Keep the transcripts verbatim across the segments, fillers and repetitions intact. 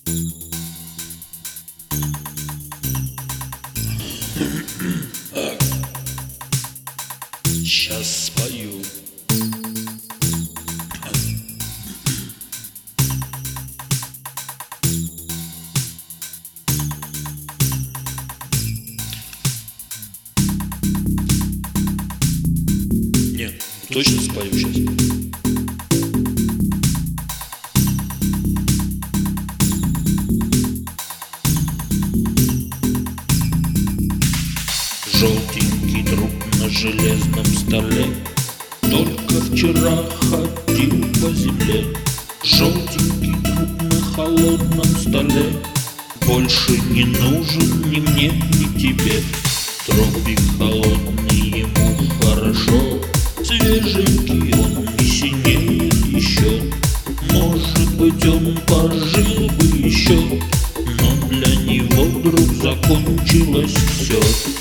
Сейчас спою. Нет, точно спою сейчас. Желтенький труп на железном столе, только вчера ходил по земле. Желтенький труп на холодном столе больше не нужен ни мне, ни тебе. Тропик холодный, ему хорошо, свеженький он не синеет еще. Может быть, он пожил бы еще, но для него вдруг закончилось все.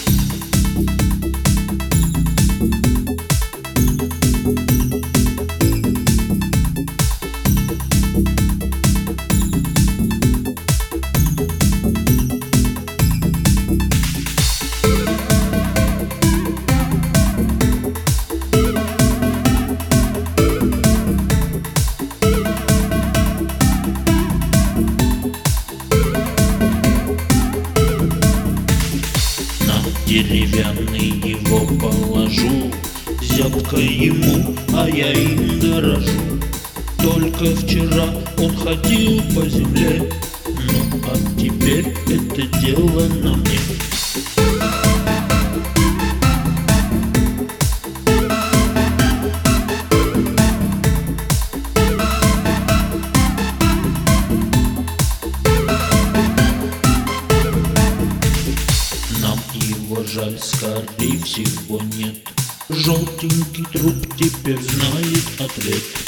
Деревянный его положу, зябко ему, а я им дорожу. Только вчера он ходил по земле, ну а теперь это дело на мне. Его жаль, скорее всего, нет. Желтенький труп теперь знает ответ.